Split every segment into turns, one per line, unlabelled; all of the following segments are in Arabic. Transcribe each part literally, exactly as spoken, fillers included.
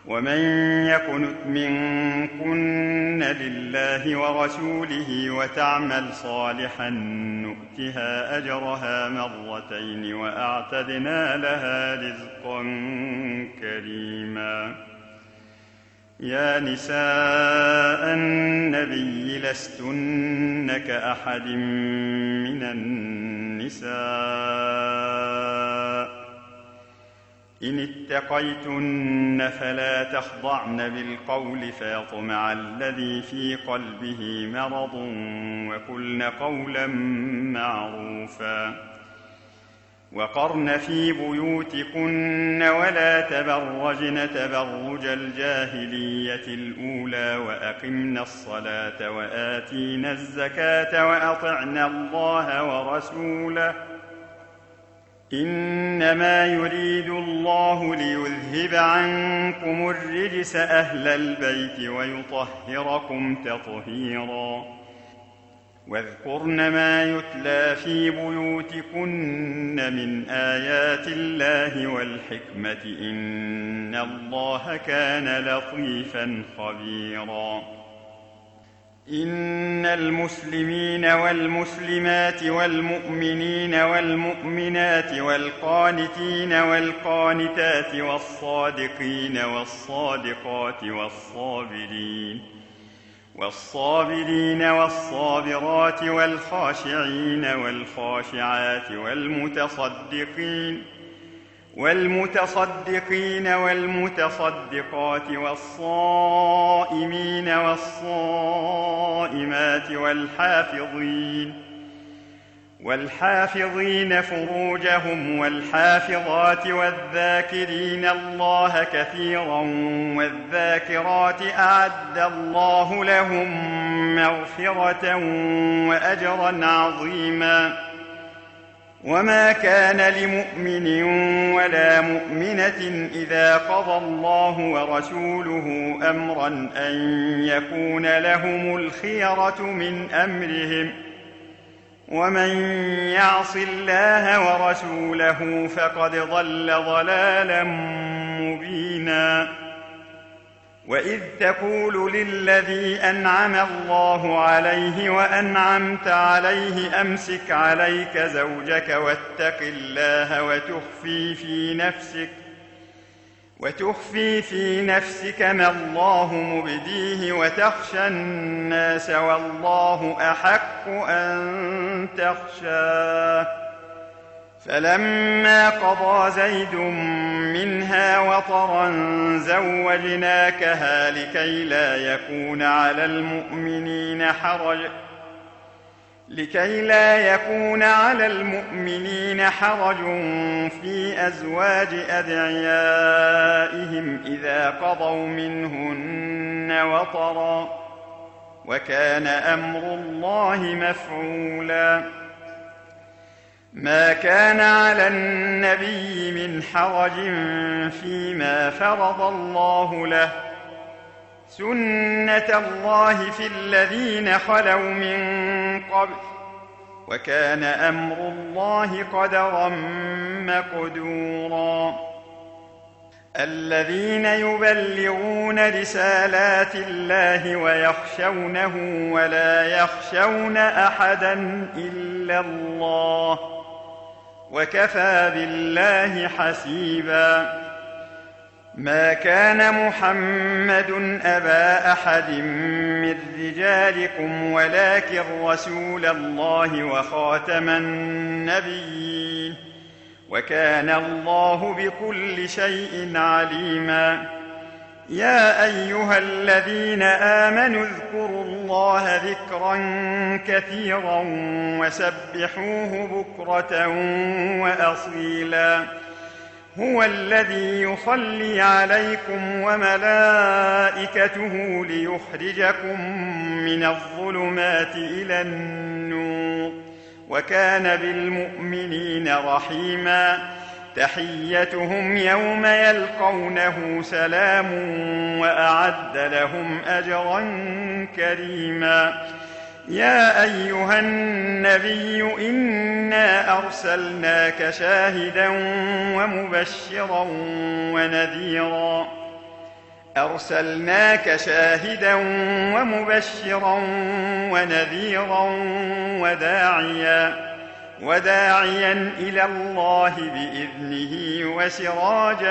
ومن يقنت منكن لله ورسوله وتعمل صالحا نؤتها أجرها مرتين وأعتدنا لها رزقا كريما. يا نساء النبي لستن كأحد من النساء إن اتقيتن فلا تخضعن بالقول فيطمع الذي في قلبه مرض وقلن قولا معروفا. وقرن في بيوتكن ولا تبرجن تبرج الجاهلية الأولى وأقمن الصلاة وآتين الزكاة وأطعن الله ورسوله إنما يريد الله ليذهب عنكم الرجس أهل البيت ويطهركم تطهيرا. واذكرن ما يتلى في بيوتكن من آيات الله والحكمة إن الله كان لطيفا خبيرا. إن المسلمين والمسلمات والمؤمنين والمؤمنات والقانتين والقانتات والصادقين والصادقات والصابرين والصابرين والصابرات والخاشعين والخاشعات والمتصدقين والمتصدقين والمتصدقات والصائمين والصائمات والحافظين والحافظين فروجهم والحافظات والذاكرين الله كثيرا والذاكرات أعد الله لهم مغفرة وأجرا عظيما. وما كان لمؤمن ولا مؤمنة إذا قضى الله ورسوله أمرا أن يكون لهم الخيرة من أمرهم ومن يعص الله ورسوله فقد ضل ضلالا مبينا. وإذ تقول للذي أنعم الله عليه وأنعمت عليه أمسك عليك زوجك واتق الله وتخفي في نفسك وتخفي في نفسك ما الله مبديه وتخشى الناس والله أحق أن تخشاه. فلما قضى زيد منها وطرا زوجناكها لكي لا يكون على المؤمنين حرج لكي لا يكون على المؤمنين حرج في أزواج أدعيائهم إذا قضوا منهن وطرا وكان أمر الله مفعولا. ما كان على النبي من حرج فيما فرض الله له سنة الله في الذين خلوا من قبل وكان أمر الله قدرا مقدورا. الذين يبلغون رسالات الله ويخشونه ولا يخشون أحدا إلا الله وكفى بالله حسيبا. ما كان محمد أبا أحد من رجالكم ولكن رسول الله وخاتم النبيين وكان الله بكل شيء عليما. يا أيها الذين آمنوا اذكروا الله ذكرا كثيرا وسبحوه بكرة وأصيلا. هو الذي يصلي عليكم وملائكته ليخرجكم من الظلمات إلى النور وكان بالمؤمنين رحيما. تحيتهم يوم يلقونه سلام وأعد لهم أجرا كريما. يا أيها النبي إنا أرسلناك شاهدا ومبشرا ونذيرا أرسلناك شاهدا ومبشرا ونذيرا وداعيا وداعيا إلى الله بإذنه وسراجا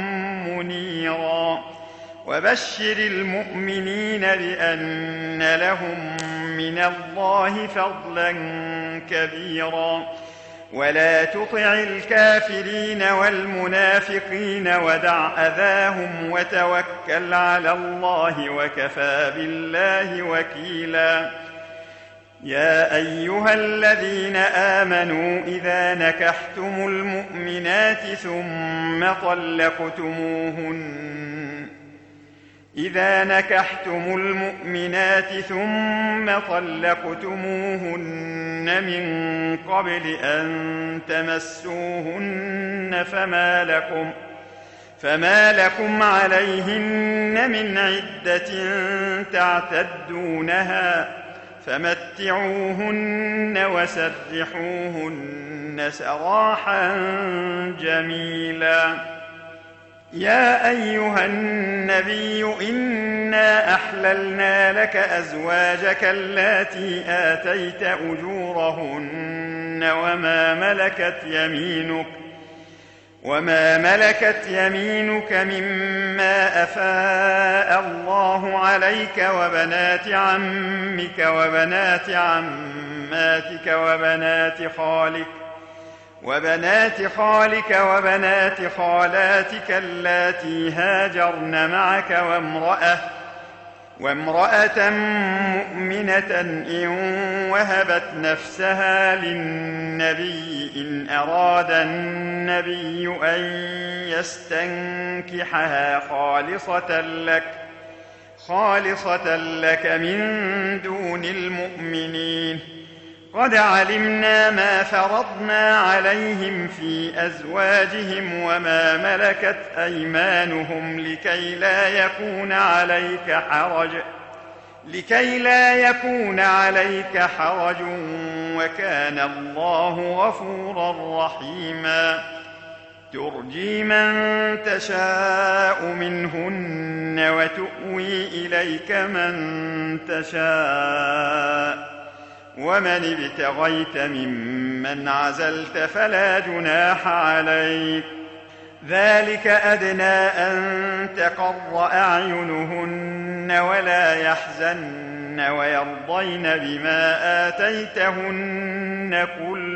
منيرا وبشر المؤمنين بأن لهم من الله فضلا كبيرا ولا تطع الكافرين والمنافقين ودع أذاهم وتوكل على الله وكفى بالله وكيلا يا أيها الذين آمنوا إذا نكحتم المؤمنات ثم طلقتموهن إذا نكحتم المؤمنات ثم طلقتموهن من قبل أن تمسوهن فما لكم فما لكم عليهن من عدة تعتدونها فمتعوهن وسرحوهن سراحا جميلا يا أيها النبي إنا أحللنا لك أزواجك اللاتي آتيت أجورهن وما ملكت يمينك وما ملكت يمينك مما أفاء الله عليك وبنات عمك وبنات عماتك وبنات خالك وبنات خالك وبنات خالاتك اللاتي هاجرن معك وامرأة وامرأة مؤمنة إن وهبت نفسها للنبي إن أراد النبي أن يستنكحها خالصة لك خالصة لك من دون المؤمنين قد علمنا ما فرضنا عليهم في أزواجهم وما ملكت أيمانهم لكي لا يكون عليك حرج لكي لا يكون عليك حرج وكان الله غفورا رحيما ترجي من تشاء منهن وتؤوي إليك من تشاء ومن ابتغيت ممن عزلت فلا جناح عليك ذلك أدنى أن تقر أعينهن ولا يحزن ويرضين بما آتيتهن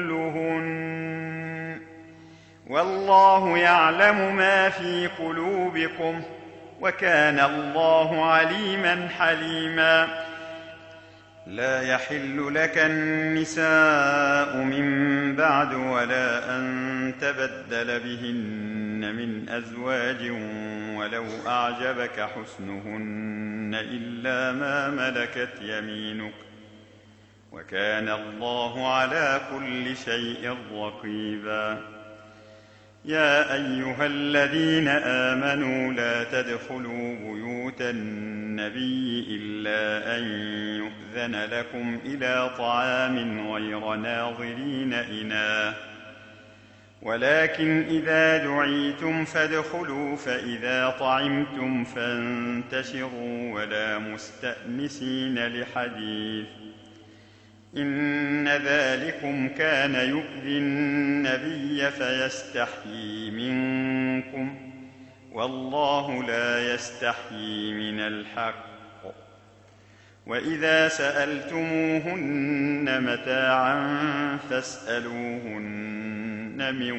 كلهن والله يعلم ما في قلوبكم وكان الله عليما حليما لا يحل لك النساء من بعد ولا أن تبدل بهن من أزواج ولو أعجبك حسنهن إلا ما ملكت يمينك وكان الله على كل شيء رقيبا يا أيها الذين آمنوا لا تدخلوا بيوت النبي إلا أن يؤذن لكم إلى طعام غير ناظرين إناه ولكن إذا دعيتم فادخلوا فإذا طعمتم فانتشروا ولا مستأنسين لحديث إن ذلكم كان يؤذي النبي فيستحيي منكم والله لا يستحيي من الحق وإذا سألتموهن متاعا فاسألوهن من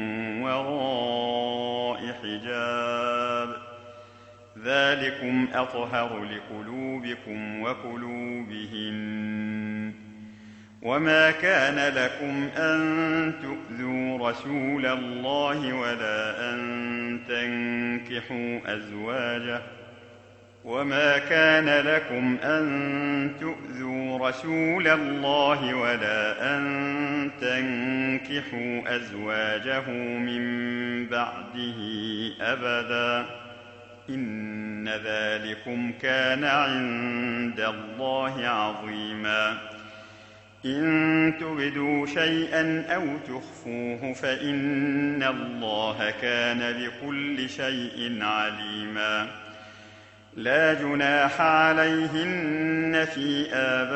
وراء حجاب ذلكم أطهر لقلوبكم وقلوبهن وما كان لكم أن تؤذوا رسول الله ولا أن تنكحوا أزواجه وما كان لكم أن تؤذوا رسول الله ولا أن تنكحوا أزواجه من بعده أبدا إن ذلكم كان عند الله عظيما إن تبدوا شيئا أو تخفوه فإن الله كان بكل شيء عليما لا جناح عليهن في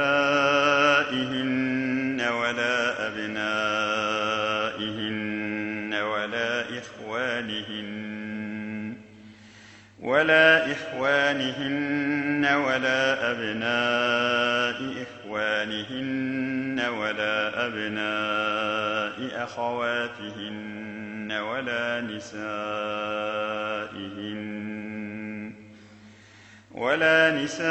آبائهن ولا أبنائهن ولا إخوانهن ولا إخوانهن ولا أبناء إخوانهن ولا أبناء أخواتهن ولا نسائهن ولا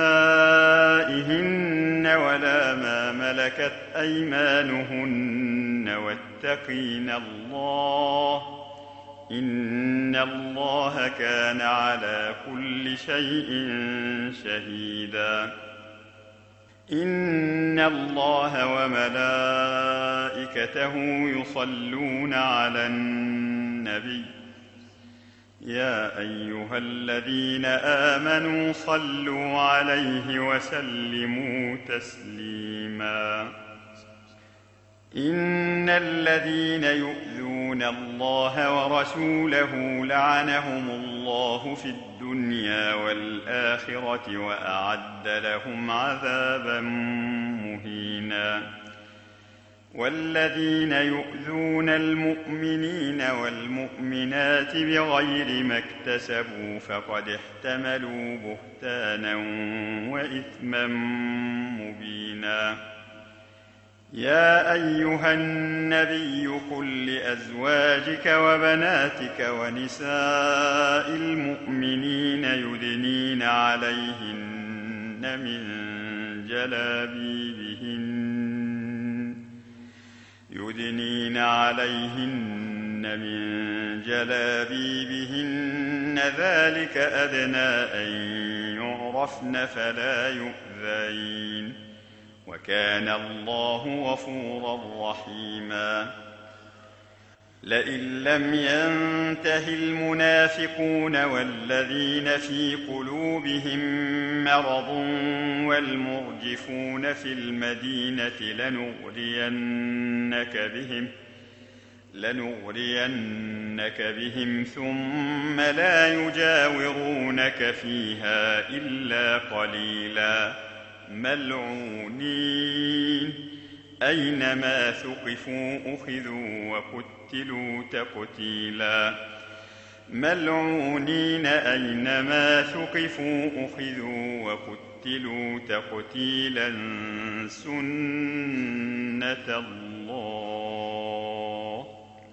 نسائهن ولا ما ملكت أيمانهن واتقين الله إن الله كان على كل شيء شهيدا. إن الله وملائكته يصلون على النبي يا أيها الذين آمنوا صلوا عليه وسلموا تسليما. إن الذين يؤذون الله ورسوله لعنهم الله في الدنيا والآخرة وأعد لهم عذابا مهينا. والذين يؤذون المؤمنين والمؤمنات بغير ما اكتسبوا فقد احتملوا بهتانا وإثما مبينا. يا أيها النبي قل لأزواجك وبناتك ونساء المؤمنين يدنين عليهن من جلابيبهن يدنين عليهن من جلابيبهن ذلك أدنى أن يعرفن فلا يؤذين وكان الله غفورا رحيما. لئن لم ينته المنافقون والذين في قلوبهم مرض والمرجفون في المدينة لنغرينك بهم لنغرينك بهم ثم لا يجاورونك فيها إلا قليلا ملعونين أينما ثقفوا أخذوا وقتلوا تقتيلا ملعونين أينما ثقفوا أخذوا وقتلوا تقتيلا سنة الله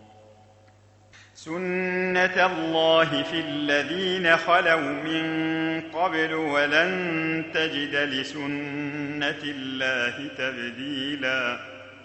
سنة الله في الذين خلوا من قبل ولن تجد لسنة الله تبديلا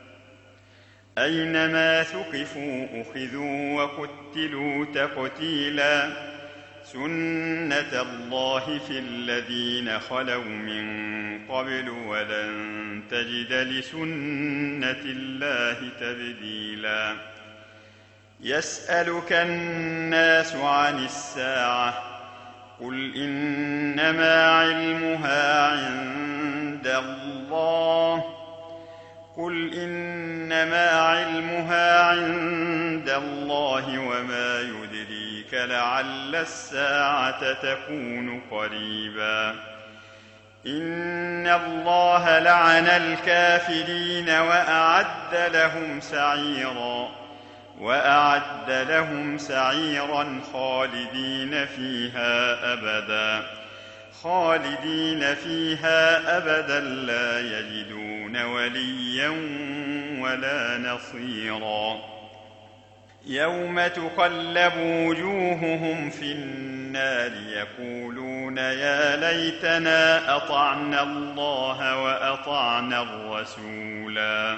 أينما ثقفوا أخذوا وقتلوا تقتيلا سنة الله في الذين خلوا من قبل ولن تجد لسنة الله تبديلا يسألك الناس عن الساعة قل إنما علمها عند الله قل إنما علمها عند الله وما يدريك لعل الساعة تكون قريبا إن الله لعن الكافرين وأعد لهم سعيرا وأعد لهم سعيرا خالدين فيها أبدا خالدين فيها أبدا لا يجدون وليا ولا نصيرا يوم تقلب وجوههم في النار يقولون يا ليتنا أطعنا الله وأطعنا الرسولا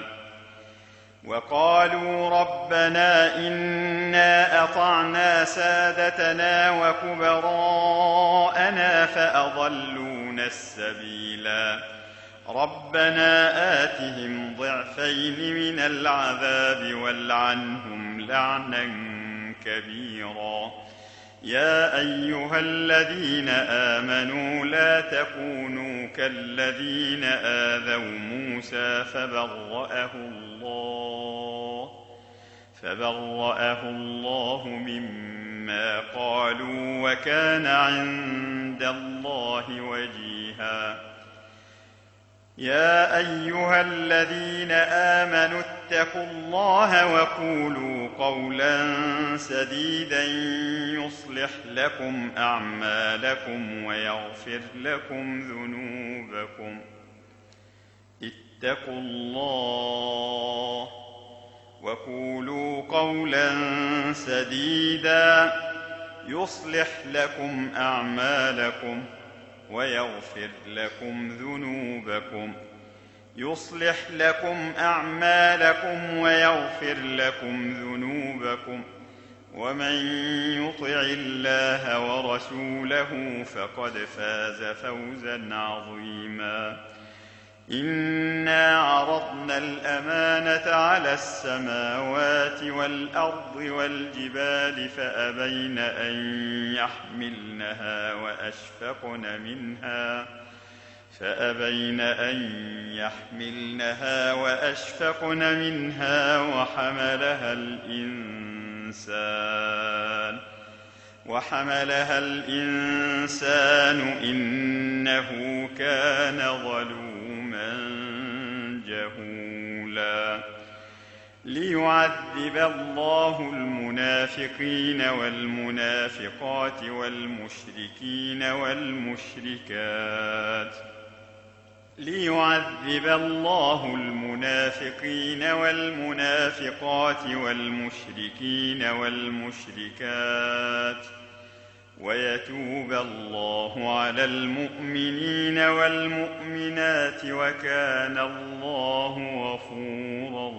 وقالوا ربنا إنا أطعنا سادتنا وكبراءنا فأضلونا السبيلا ربنا آتهم ضعفين من العذاب والعنهم لعنا كبيرا يا أيها الذين آمنوا لا تكونوا كالذين آذوا موسى فبرأه الله فبرأه الله مما قالوا وكان عند الله الله وجيها. يا أيها الذين آمنوا اتقوا الله وقولوا قولا سديدا يصلح لكم أعمالكم ويغفر لكم ذنوبكم. اتقوا الله وقولوا قولا سديدا يصلح لكم أعمالكم ويغفر لكم ذنوبكم يصلح لكم أعمالكم ويغفر لكم ذنوبكم ومن يطع الله ورسوله فقد فاز فوزا عظيما. إنا عرضنا الأمانة على السماوات والأرض والجبال فأبين أن يحملنها وأشفقن منها فأبين أن يحملنها وأشفقن منها وحملها الإنسان وحملها الإنسان إنه كان ظلوما جهولا. ليعذب الله المنافقين والمنافقات والمشركين والمشركات ليعذب الله المنافقين والمنافقات والمشركين والمشركات ويتوب الله على المؤمنين والمؤمنات وكان الله غفورا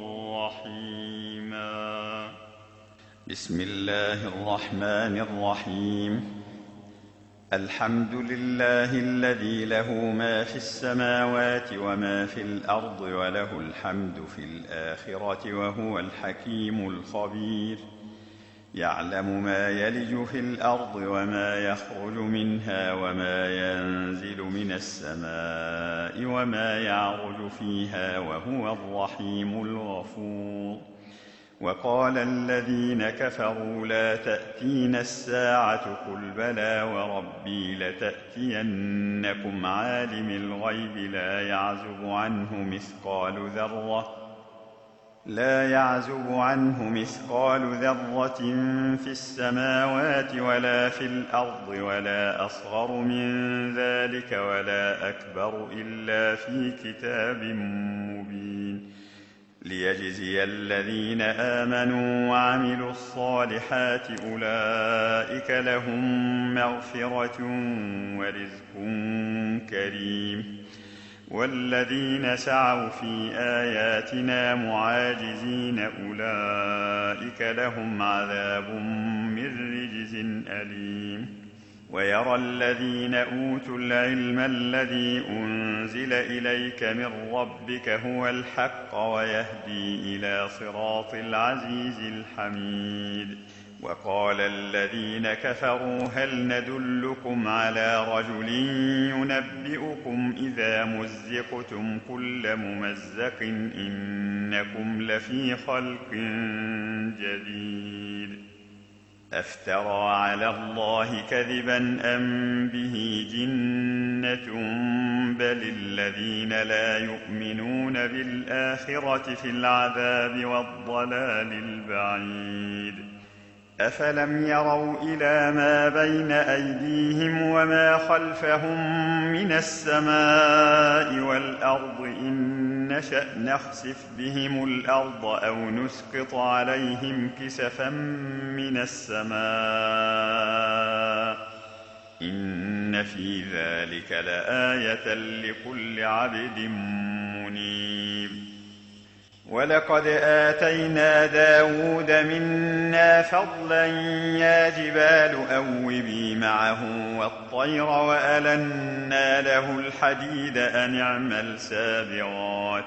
رحيما. بسم الله الرحمن الرحيم. الحمد لله الذي له ما في السماوات وما في الأرض وله الحمد في الآخرة وهو الحكيم الخبير. يعلم ما يلج في الأرض وما يخرج منها وما ينزل من السماء وما يعرج فيها وهو الرحيم الغفور. وقال الذين كفروا لا تأتين الساعة قل بلى وربي لتأتينكم عالم الغيب لا يعزب عنه مثقال ذرة لا يعزب عنه مثقال ذرة في السماوات ولا في الأرض ولا أصغر من ذلك ولا أكبر إلا في كتاب مبين. ليجزي الذين آمنوا وعملوا الصالحات أولئك لهم مغفرة ورزق كريم. والذين سعوا في آياتنا معاجزين أولئك لهم عذاب من رجز أليم. ويرى الذين أوتوا العلم الذي أنزل إليك من ربك هو الحق ويهدي إلى صراط العزيز الحميد. وقال الذين كفروا هل ندلكم على رجل ينبئكم إذا مزقتم كل ممزق إنكم لفي خلق جديد. أفترى على الله كذبا أم به جنة بل الذين لا يؤمنون بالآخرة في العذاب والضلال البعيد. أفلم يروا إلى ما بين أيديهم وما خلفهم من السماء والأرض إن نشأ نخسف بهم الأرض أو نسقط عليهم كسفا من السماء إن في ذلك لآية لكل عبد منيب. ولقد آتينا داود منا فضلا يا جبال أوبي معه والطير وألنا له الحديد أن اعمل سابغات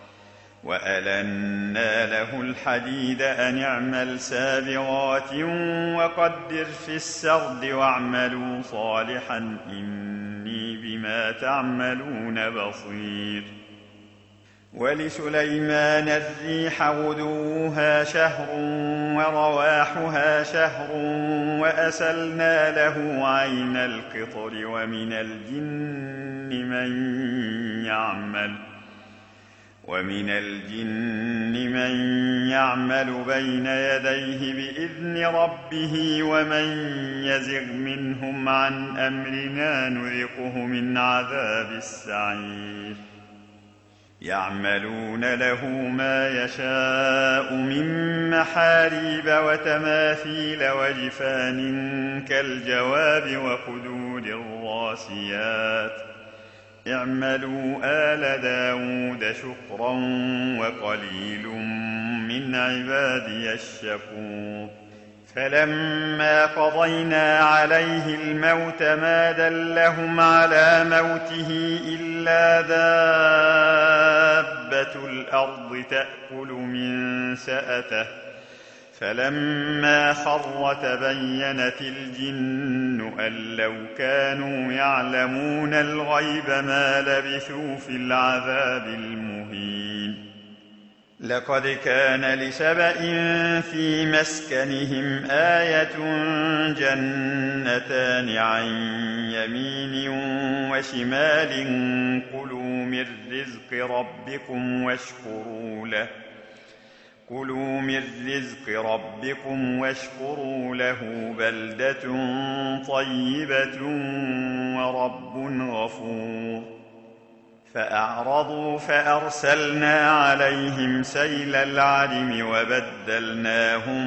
وألنا له الحديد أن اعمل سابغات وقدر في السرد واعملوا صالحا إني بما تعملون بصير. ولسليمان الريح غدوها شهر ورواحها شهر وأسلنا له عين القطر ومن الجن من يعمل ومن الجن من يعمل بين يديه بإذن ربه ومن يزغ منهم عن أمرنا نذقه من عذاب السعير يعملون له ما يشاء من محاريب وتماثيل وجفان كالجواب وقدور الراسيات اعملوا آل داود شكرا وقليل من عبادي الشكور فلما قضينا عليه الموت ما دلهم على موته إلا دابة الأرض تأكل من سأته فلما خر تبينت الجن أن لو كانوا يعلمون الغيب ما لبثوا في العذاب المهين لقد كان لسبإ في مسكنهم آية جنتان عن يمين وشمال كلوا من رزق ربكم واشكروا له كلوا من رزق ربكم واشكروا له بلدة طيبة ورب غفور فأعرضوا فأرسلنا عليهم سيل العرم وبدلناهم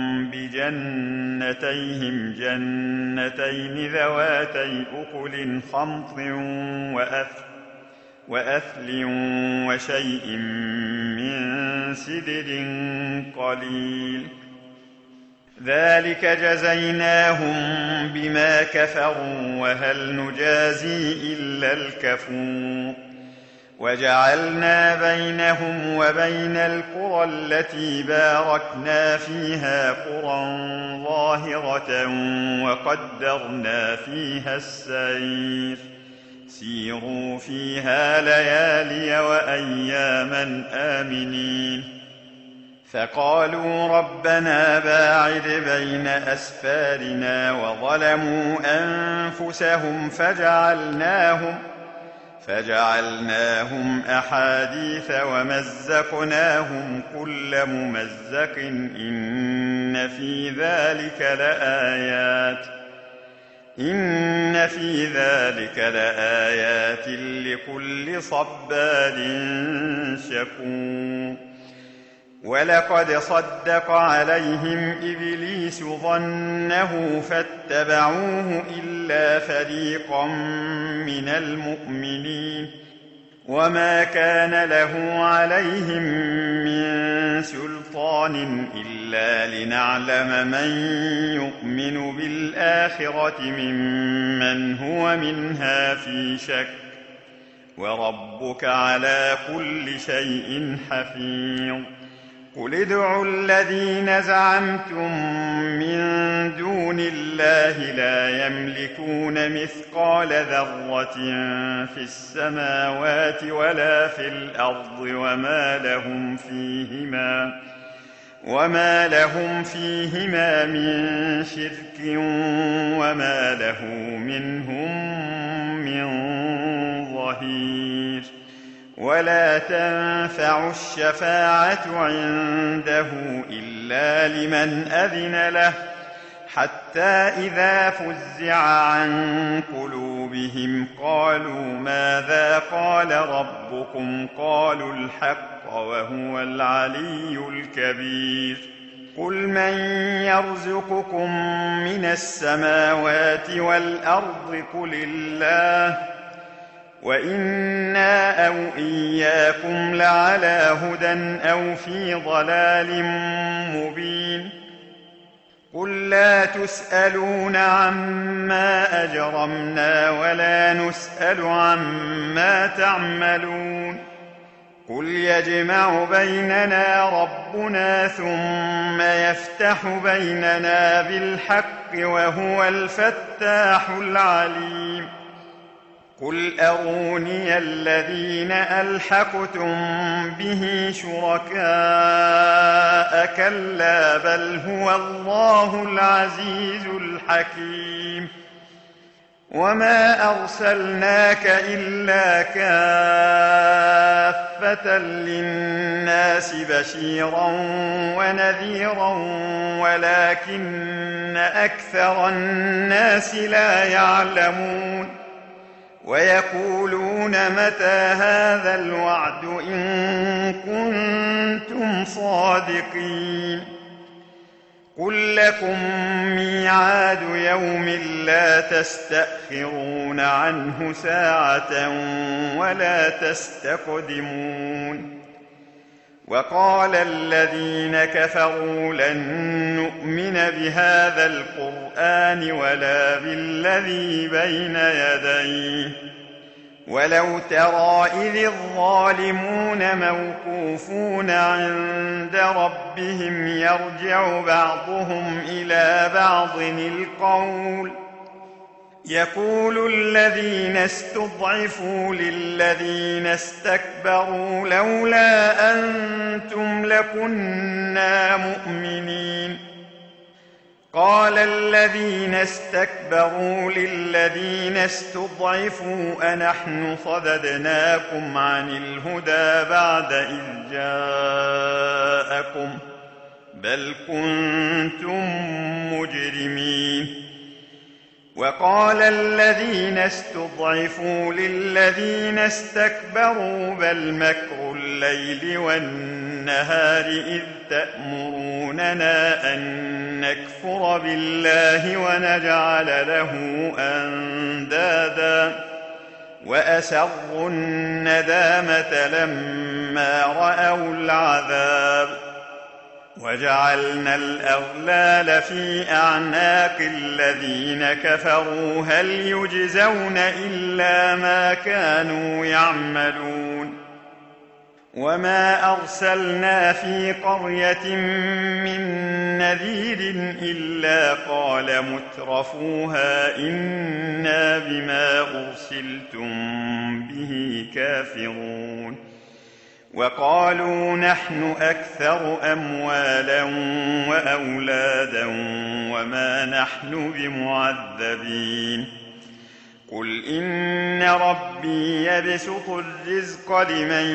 بجنتيهم جنتين ذواتي أكل خمط وأثل وأثل وشيء من سدر قليل ذلك جزيناهم بما كفروا وهل نجازي إلا الكفور وجعلنا بينهم وبين القرى التي باركنا فيها قرى ظاهرة وقدرنا فيها السير سيروا فيها ليالي وأياما آمنين فقالوا ربنا باعد بين أسفارنا وظلموا أنفسهم فجعلناهم فجعلناهم أحاديث ومزقناهم كل ممزق إن في ذلك لآيات إن في ذلك لآيات لكل صبار شكور ولقد صدق عليهم إبليس ظنه فاتبعوه إلا فريقا من المؤمنين وما كان له عليهم من سلطان إلا لنعلم من يؤمن بالآخرة ممن هو منها في شك وربك على كل شيء حفيظ قل ادعوا الذين زعمتم من دون الله لا يملكون مثقال ذرة في السماوات ولا في الأرض وما لهم فيهما وما لهم فيهما من شرك وما له منهم من ظهير ولا تنفع الشفاعة عنده إلا لمن أذن له حتى إذا فزع عن قلوبهم قالوا ماذا قال ربكم قالوا الحق وهو العلي الكبير قل من يرزقكم من السماوات والأرض قل الله وإنا أو إياكم لعلى هدى أو في ضلال مبين قل لا تسألون عما أجرمنا ولا نسأل عما تعملون قل يجمع بيننا ربنا ثم يفتح بيننا بالحق وهو الفتاح العليم قل أروني الذين ألحقتم به شركاء كلا بل هو الله العزيز الحكيم وما أرسلناك إلا كافة للناس بشيرا ونذيرا ولكن أكثر الناس لا يعلمون ويقولون متى هذا الوعد إن كنتم صادقين قل لكم ميعاد يوم لا تستأخرون عنه ساعة ولا تستقدمون وقال الذين كفروا لن نؤمن بهذا القرآن ولا بالذي بين يديه ولو ترى إذ الظالمون موقوفون عند ربهم يرجع بعضهم إلى بعض القول يقول الذين استضعفوا للذين استكبروا لولا أنتم لكنا مؤمنين قال الذين استكبروا للذين استضعفوا أنحن صددناكم عن الهدى بعد إذ جاءكم بل كنتم مجرمين وقال الذين استضعفوا للذين استكبروا بل مكر الليل والنهار إذ تأمروننا أن نكفر بالله ونجعل له أندادا وأسروا الندامة لما رأوا العذاب وجعلنا الأغلال في أعناق الذين كفروا هل يجزون إلا ما كانوا يعملون وما أرسلنا في قرية من نذير إلا قال مترفوها إنا بما أرسلتم به كافرون وقالوا نحن أكثر أموالا وأولادا وما نحن بمعذبين قل إن ربي يبسط الرزق لمن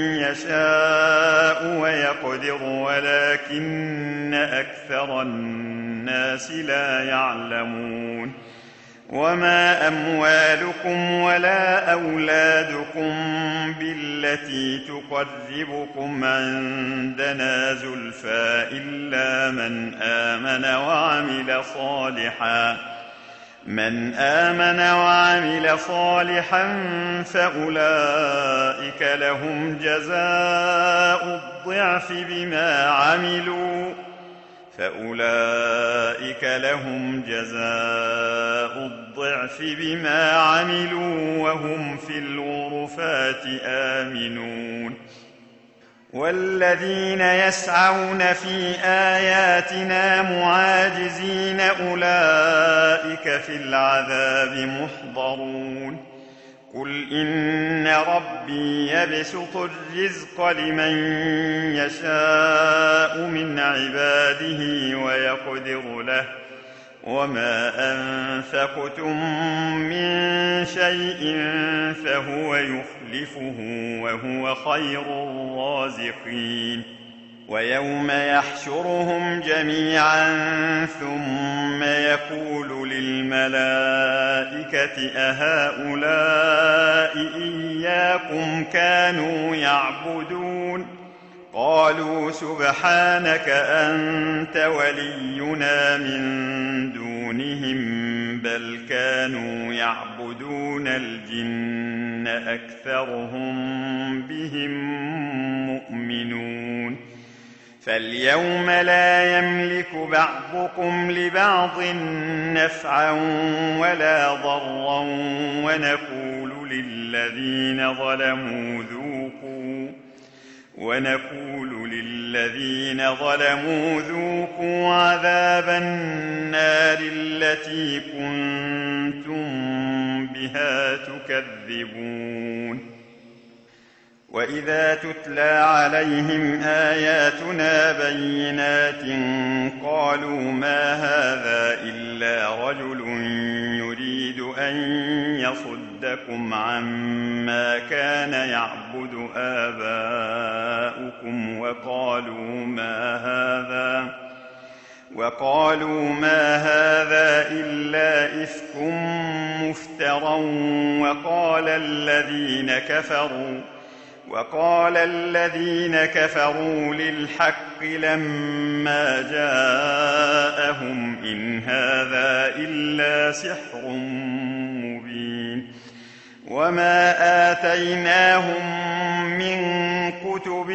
يشاء ويقدر ولكن أكثر الناس لا يعلمون وما أموالكم ولا أولادكم بالتي تقربكم عندنا زلفى إلا من آمن وعمل صالحا من آمن وعمل صالحا فأولئك لهم جزاء الضعف بما عملوا فأولئك لهم جزاء الضعف بما عملوا وهم في الغرفات آمنون والذين يسعون في آياتنا معاجزين أولئك في العذاب محضرون قل إن ربي يبسط الرزق لمن يشاء من عباده ويقدر له وما أنفقتم من شيء فهو يخلفه وهو خير الرازقين ويوم يحشرهم جميعا ثم يقول للملائكة أهؤلاء إياكم كانوا يعبدون قالوا سبحانك أنت ولينا من دونهم بل كانوا يعبدون الجن أكثرهم بهم مؤمنون فاليوم لا يملك بعضكم لبعض نفعا ولا ضرا ونقول للذين ظلموا ذوقوا ونقول للذين ظلموا ذوقوا عذاب النار التي كنتم بها تكذبون وإذا تتلى عليهم آياتنا بينات قالوا ما هذا إلا رجل يريد أن يصدكم عما كان يعبد آباؤكم وقالوا ما هذا وقالوا ما هذا إلا إفك مفترى وقال الذين كفروا وقال الذين كفروا للحق لما جاءهم إن هذا إلا سحر مبين وما آتيناهم من كتب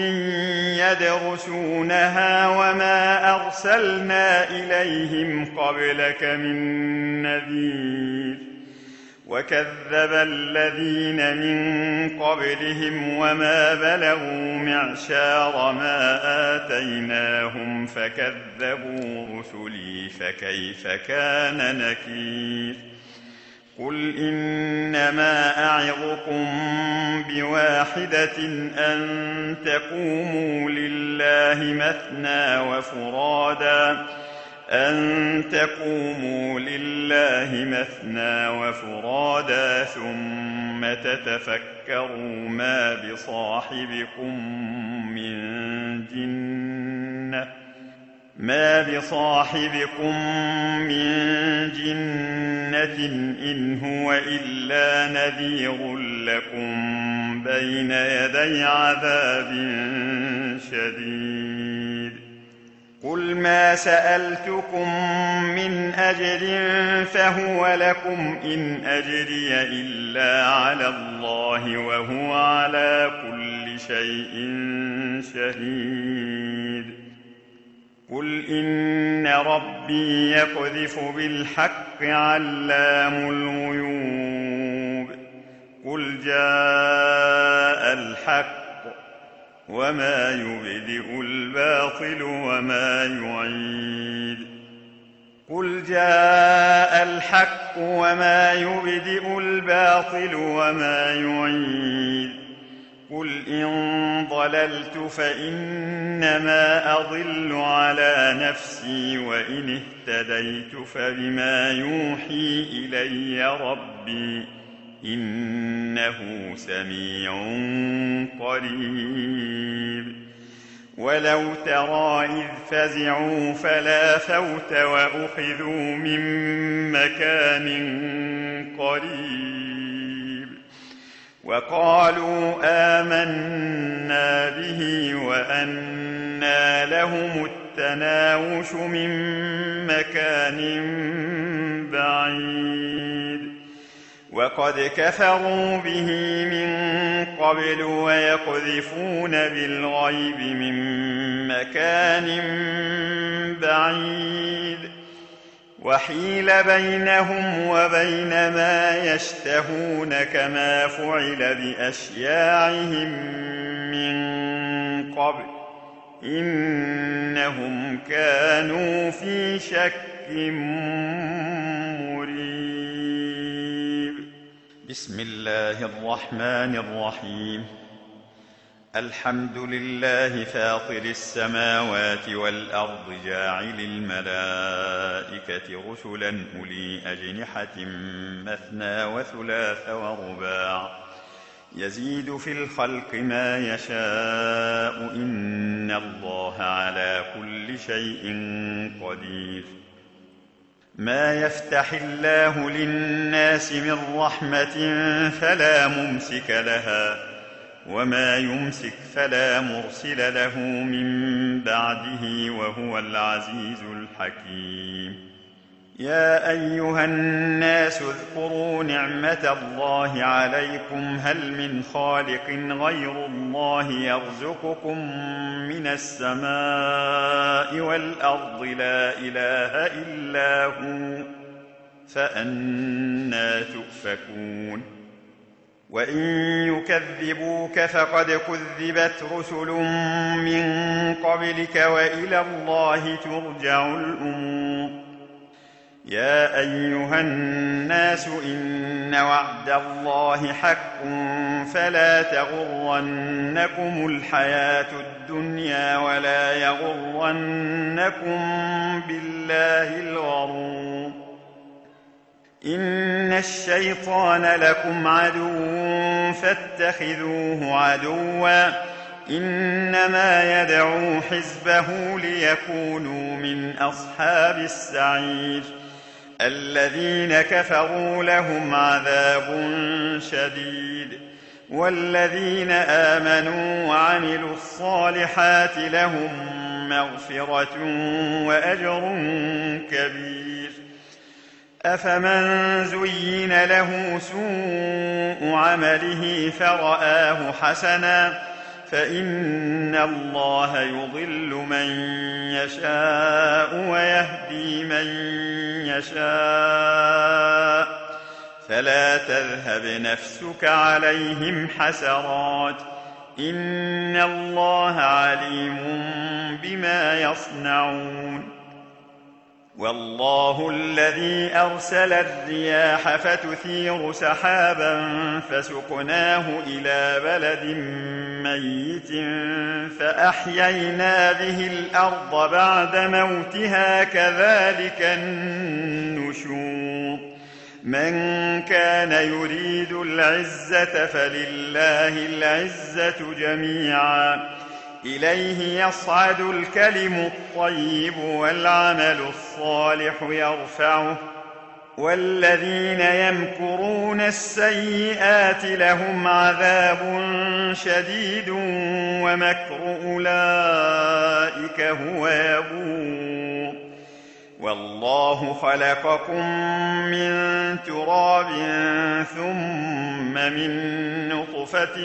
يدرسونها وما أرسلنا إليهم قبلك من نذير وكذب الذين من قبلهم وما بلغوا معشار ما آتيناهم فكذبوا رسلي فكيف كان نكير قل إنما أعظكم بواحدة أن تقوموا لله مثنى وفرادا أن تقوموا لله مثنى وفرادا ثم تتفكروا ما بصاحبكم من جنة ما بصاحبكم من جنة إن هو إلا نذير لكم بين يدي عذاب شديد قل ما سألتكم من أجر فهو لكم إن أجري إلا على الله وهو على كل شيء شهيد قل إن ربي يقذف بالحق علام الغيوب قل جاء الحق وما يبدئ الباطل وما يعيد قل جاء الحق وما يبدئ الباطل وما يعيد قل إن ضللت فإنما أضل على نفسي وإن اهتديت فبما يوحي إلي ربي إنه سميع قريب ولو ترى إذ فزعوا فلا فوت وأخذوا من مكان قريب وقالوا آمنا به وأنى لهم التناوش من مكان بعيد وقد كفروا به من قبل ويقذفون بالغيب من مكان بعيد وحيل بينهم وبين ما يشتهون كما فعل بأشياعهم من قبل إنهم كانوا في شك مريب بسم الله الرحمن الرحيم الحمد لله فاطر السماوات والأرض جاعل الملائكة رسلا أولي أجنحة مثنى وثلاث ورباع يزيد في الخلق ما يشاء إن الله على كل شيء قدير ما يفتح الله للناس من رحمة فلا ممسك لها وما يمسك فلا مرسل له من بعده وهو العزيز الحكيم يا أيها الناس اذكروا نعمة الله عليكم هل من خالق غير الله يرزقكم من السماء والأرض لا إله إلا هو فأنى تؤفكون وإن يكذبوك فقد كذبت رسل من قبلك وإلى الله ترجع الأمور يا أيها الناس إن وعد الله حق فلا تغرنكم الحياة الدنيا ولا يغرنكم بالله الغرور إن الشيطان لكم عدو فاتخذوه عدوا إنما يدعو حزبه ليكونوا من أصحاب السعير الذين كفروا لهم عذاب شديد والذين آمنوا وعملوا الصالحات لهم مغفرة وأجر كبير أفمن زين له سوء عمله فرآه حسنا فإن الله يضل من يشاء ويهدي من يشاء فلا تذهب نفسك عليهم حسرات إن الله عليم بما يصنعون والله الذي أرسل الرياح فتثير سحابا فسقناه إلى بلد ميت فأحيينا به الأرض بعد موتها كذلك النشور من كان يريد العزة فلله العزة جميعا إليه يصعد الكلم الطيب والعمل الصالح يرفعه والذين يمكرون السيئات لهم عذاب شديد ومكر أولئك هو يبور والله خلقكم من تراب ثم من نطفة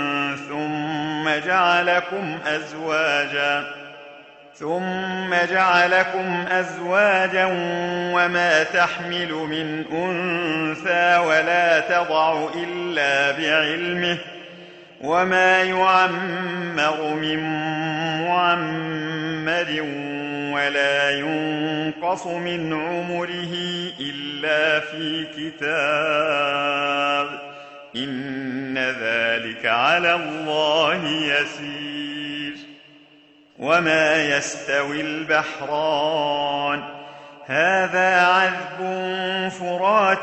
ثم جعلكم أزواجا ثم جعلكم أزواجا وما تحمل من أنثى ولا تضع إلا بعلمه وما يعمر من معمر ولا ينقص من عمره إلا في كتاب إن ذلك على الله يسير وما يستوي البحران هذا عذب فرات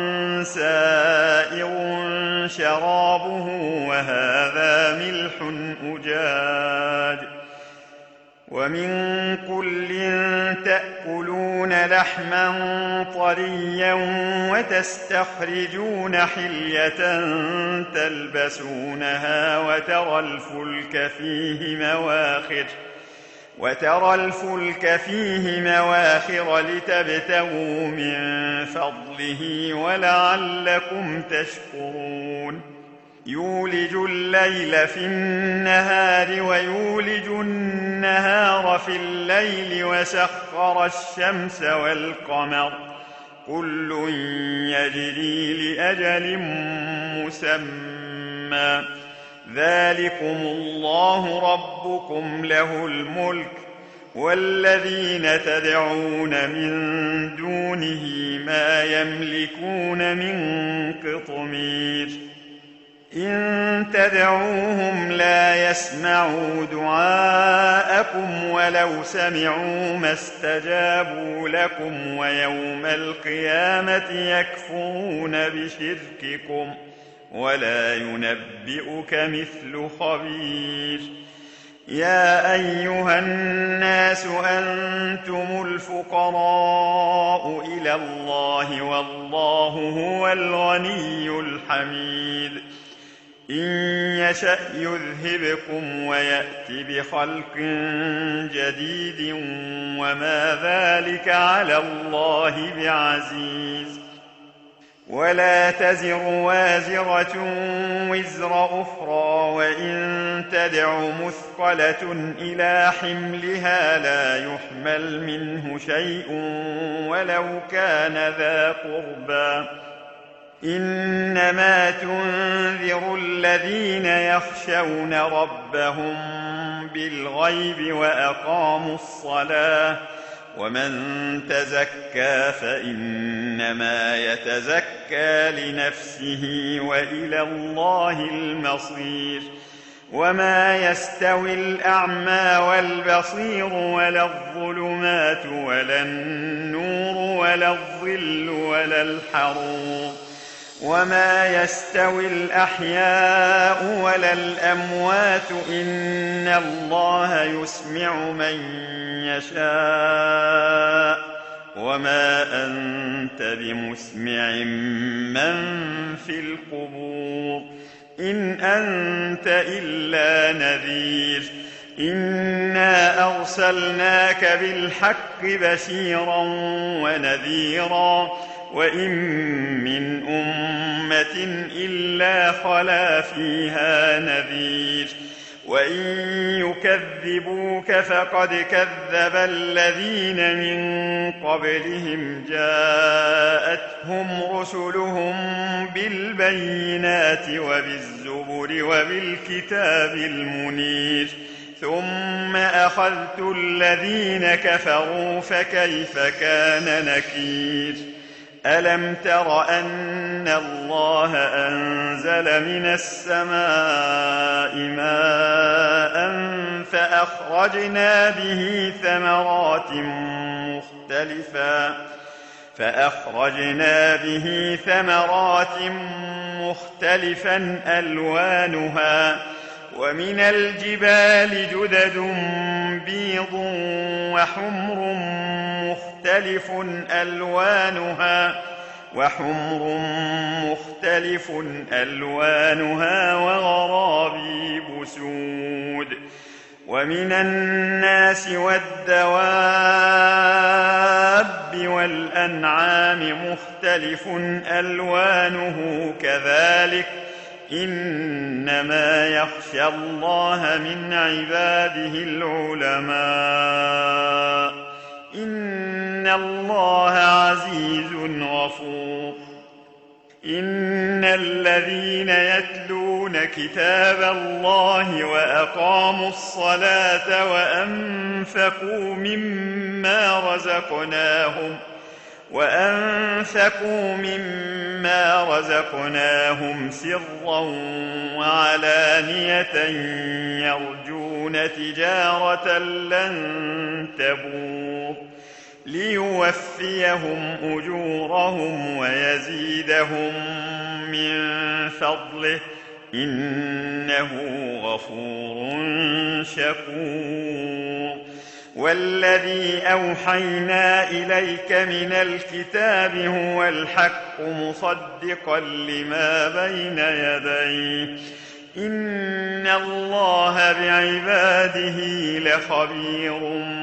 سائغ شرابه وهذا ملح أجاج ومن كل تأكلون لحما طريا وتستخرجون حلية تلبسونها وترى الفلك فيه مواخر وترى الفلك فيه مواخر لتبتغوا من فضله ولعلكم تشكرون يولج الليل في النهار ويولج النهار في الليل وسخر الشمس والقمر كل يجري لأجل مسمى ذلكم الله ربكم له الملك والذين تدعون من دونه ما يملكون من قطمير إن تدعوهم لا يسمعوا دعاءكم ولو سمعوا ما استجابوا لكم ويوم القيامة يكفرون بشرككم ولا ينبئك مثل خبير يا أيها الناس أنتم الفقراء إلى الله والله هو الغني الحميد إن يشأ يذهبكم ويأت بخلق جديد وما ذلك على الله بعزيز ولا تزر وازرة وزر أخرى وإن تدع مثقلة إلى حملها لا يحمل منه شيء ولو كان ذا قربى إنما تنذر الذين يخشون ربهم بالغيب وأقاموا الصلاة ومن تزكى فإنما يتزكى لنفسه وإلى الله المصير وما يستوي الأعمى والبصير ولا الظلمات ولا النور ولا الظل ولا الحرور وما يستوي الأحياء ولا الأموات إن الله يسمع من يشاء وما أنت بمسمع من في القبور إن أنت إلا نذير إنا أرسلناك بالحق بشيرا ونذيرا وإن من أمة إلا خلا فيها نذير وإن يكذبوك فقد كذب الذين من قبلهم جاءتهم رسلهم بالبينات وبالزبر وبالكتاب المنير ثم أخذت الذين كفروا فكيف كان نكير ألم تر أن الله أنزل من السماء ماء فأخرجنا به ثمرات مختلفا فأخرجنا به ثمرات مختلفا ألوانها ومن الجبال جدد بيض وحمر مختلف ألوانها وحمر مختلف ألوانها وغرابيب سود ومن الناس والدواب والأنعام مختلف ألوانه كذلك إنما يخشى الله من عباده العلماء إن الله عزيز غفور إن الذين يتلون كتاب الله وأقاموا الصلاة وأنفقوا مما رزقناهم وأنفقوا مما رزقناهم سرا وعلانية يرجون تجارة لن تبور ليوفيهم أجورهم ويزيدهم من فضله إنه غفور شكور والذي أوحينا إليك من الكتاب هو الحق مصدقا لما بين يديه إن الله بعباده لخبير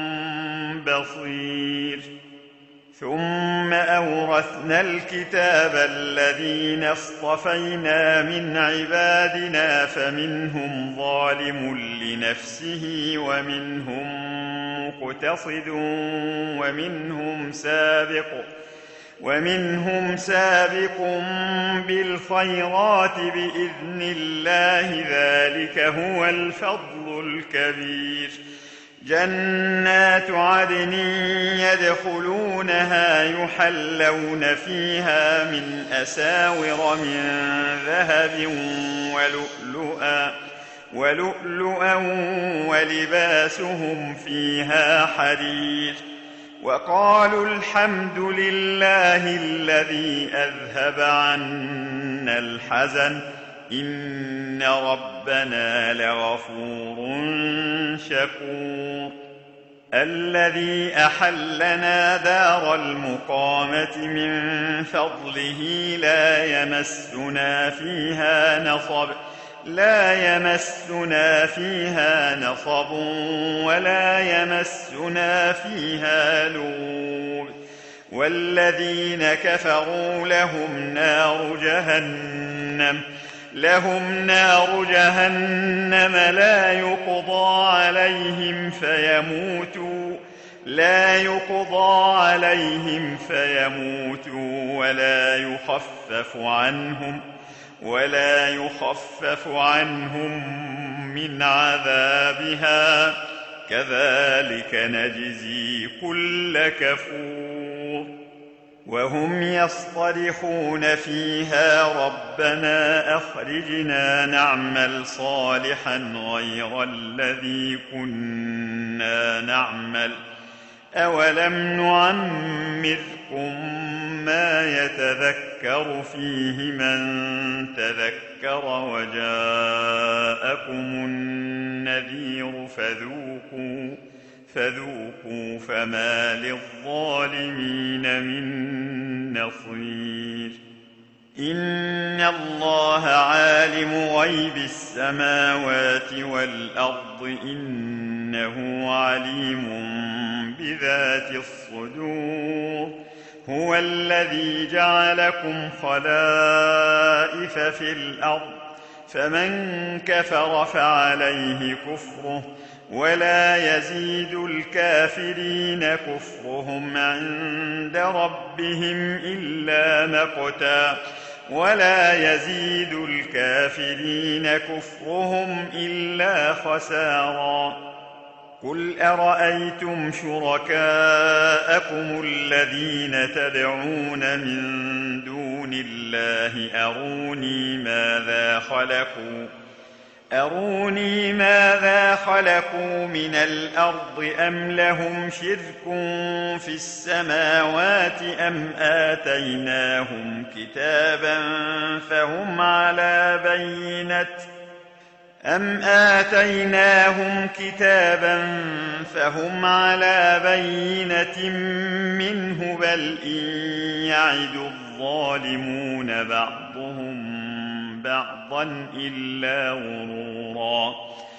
بصير ثم أورثنا الكتاب الذين اصطفينا من عبادنا فمنهم ظالم لنفسه ومنهم مقتصد ومنهم سابق ومنهم سابق بالخيرات بإذن الله ذلك هو الفضل الكبير جنات عدن يدخلونها يحلون فيها من أساور من ذهب ولؤلؤا ولؤلؤا ولباسهم فيها حرير وقالوا الحمد لله الذي أذهب عنا الحزن إن ربنا لغفور شكور الذي أحلنا دار المقامة من فضله لا يمسنا فيها نصب لا يمسنا فيها نصب ولا يمسنا فيها لغوب والذين كفروا لهم نار جهنم لهم نار جهنم لا يقضى عليهم فيموتوا لا يقضى عليهم فيموتوا ولا يخفف عنهم ولا يخفف عنهم من عذابها كذلك نجزي كل كفور وهم يصطرخون فيها ربنا أخرجنا نعمل صالحا غير الذي كنا نعمل أولم نعمركم ما يتذكر فيه من تذكر وجاءكم النذير فذوقوا فذوقوا فما للظالمين من نصير إن الله عالم غيب السماوات والأرض إنه عليم بذات الصدور هو الذي جعلكم خلائف في الأرض فمن كفر فعليه كفره ولا يزيد الكافرين كفرهم عند ربهم إلا مقتا ولا يزيد الكافرين كفرهم إلا خسارا قل أرأيتم شركاءكم الذين تدعون من دون الله أروني ماذا خلقوا أروني ماذا خلقوا من الأرض أم لهم شرك في السماوات أم آتيناهم كتابا فهم على بينة أم آتيناهم كتابا فهم على بينة منه بل إن يعد الظالمون بعضهم بعضا إلا غرورا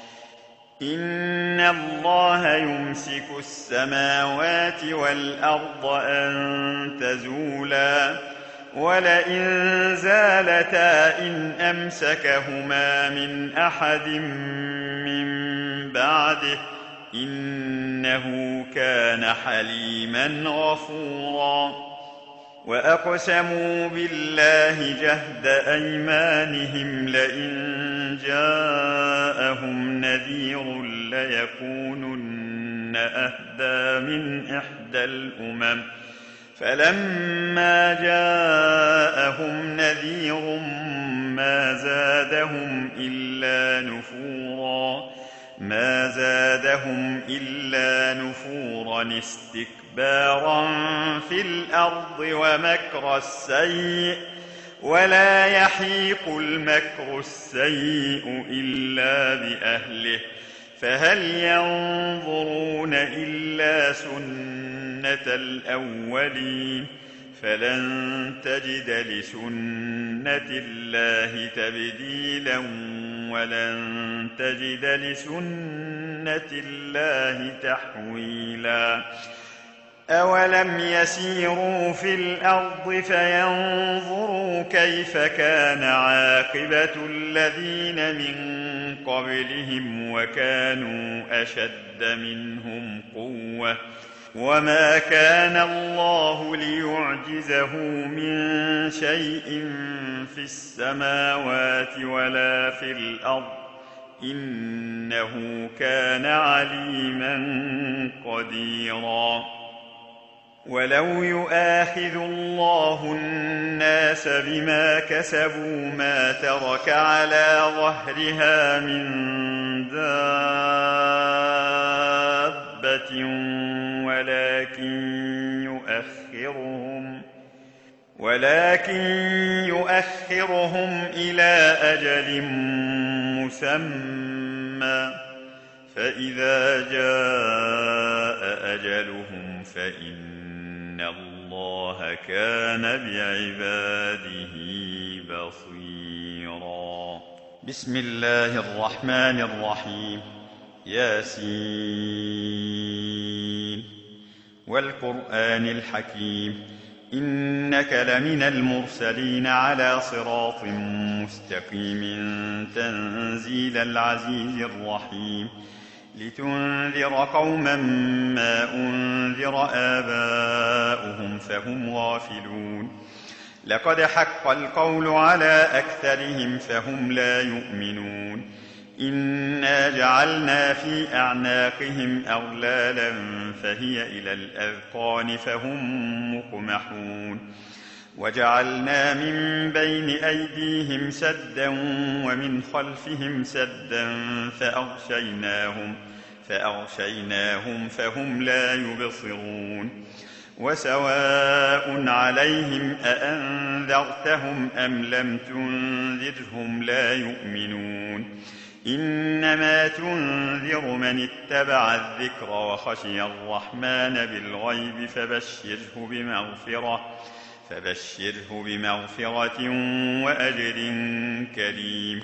إن الله يمسك السماوات والأرض أن تزولا ولئن زالتا إن أمسكهما من أحد من بعده إنه كان حليما غفورا وأقسموا بالله جهد أيمانهم لئن جاءهم نذير ليكونن أهدى من إحدى الأمم فلما جاءهم نذير ما زادهم إلا نفورا ما زادهم إلا نفورا استكبارا في الأرض ومكر السيء ولا يحيق المكر السيء إلا بأهله فهل ينظرون إلا سنة الأولين فلن تجد لسنة الله تبديلا ولن تجد لسنة الله تحويلا أولم يسيروا في الأرض فينظروا كيف كان عاقبة الذين من قبلهم وكانوا أشد منهم قوة وما كان الله ليعجزه من شيء في السماوات ولا في الأرض إنه كان عليما قديرا ولو يؤاخذ الله الناس بما كسبوا ما ترك على ظهرها من دابة ولكن يؤخرهم ولكن يؤخرهم إلى أجل مسمى فإذا جاء أجلهم فإن الله كان بعباده بصيرا بسم الله الرحمن الرحيم ياسين والقرآن الحكيم إنك لمن المرسلين على صراط مستقيم تنزيل العزيز الرحيم لتنذر قوما ما أنذر آباؤهم فهم غافلون لقد حق القول على أكثرهم فهم لا يؤمنون إنا جعلنا في أعناقهم أغلالا فهي إلى الأذقان فهم مقمحون وجعلنا من بين أيديهم سدا ومن خلفهم سدا فأغشيناهم, فأغشيناهم فهم لا يبصرون وسواء عليهم أأنذرتهم أم لم تنذرهم لا يؤمنون إنما تنذر من اتبع الذكر وخشي الرحمن بالغيب فبشره بمغفرة, فبشره بمغفرة وأجر كريم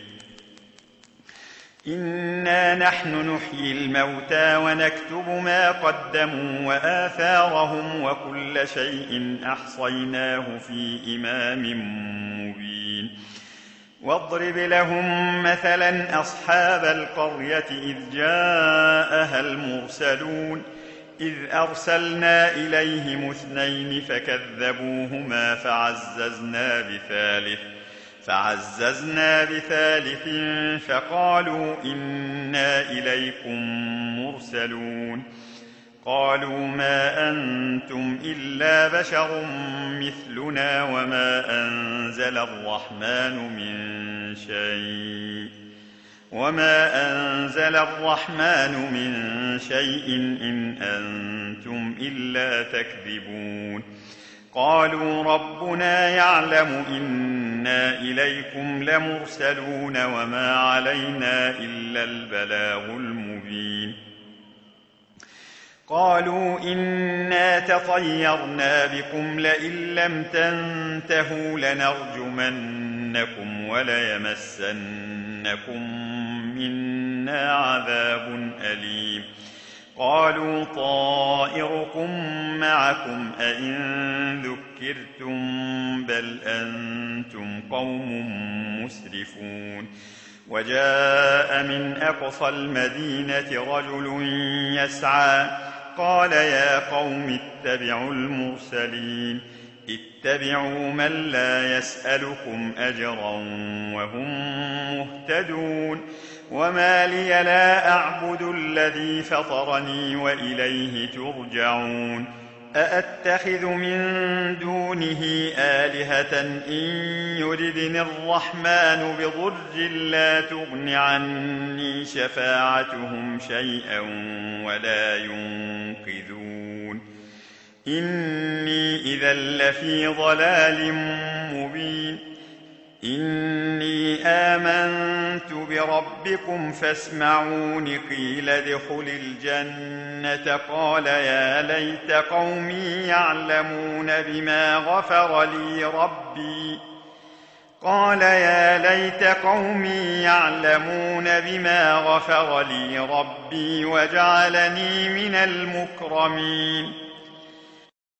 إنا نحن نحيي الموتى ونكتب ما قدموا وآثارهم وكل شيء أحصيناه في إمام مبين واضرب لهم مثلا أصحاب القرية إذ جاءها المرسلون إذ أرسلنا إليهم اثنين فكذبوهما فعززنا بثالث فعززنا بثالث فقالوا إنا إليكم مرسلون قالوا ما أنتم إلا بشر مثلنا وما أنزل الرحمن من شيء وما أنزل الرحمن من شيء إن أنتم إلا تكذبون قالوا ربنا يعلم إنا إليكم لمرسلون وما علينا إلا البلاغ المبين قالوا إنا تطيرنا بكم لئن لم تنتهوا لنرجمنكم وليمسنكم منا عذاب أليم قالوا طائركم معكم أئن ذكرتم بل أنتم قوم مسرفون وجاء من أقصى المدينة رجل يسعى قال يا قوم اتبعوا المرسلين اتبعوا من لا يسألكم أجرا وهم مهتدون وما لي لا أعبد الذي فطرني وإليه ترجعون أأتخذ من دونه آلهة إن يردني الرحمن بضر لا تغن عني شفاعتهم شيئا ولا ينقذون إني إذا لفي ضلال مبين إني آمنت بربكم فاسمعون قيل ادخل الجنة قال يا ليت قومي يعلمون بما غفر لي ربي قال يا ليت قومي يعلمون بما غفر لي ربي وجعلني من المكرمين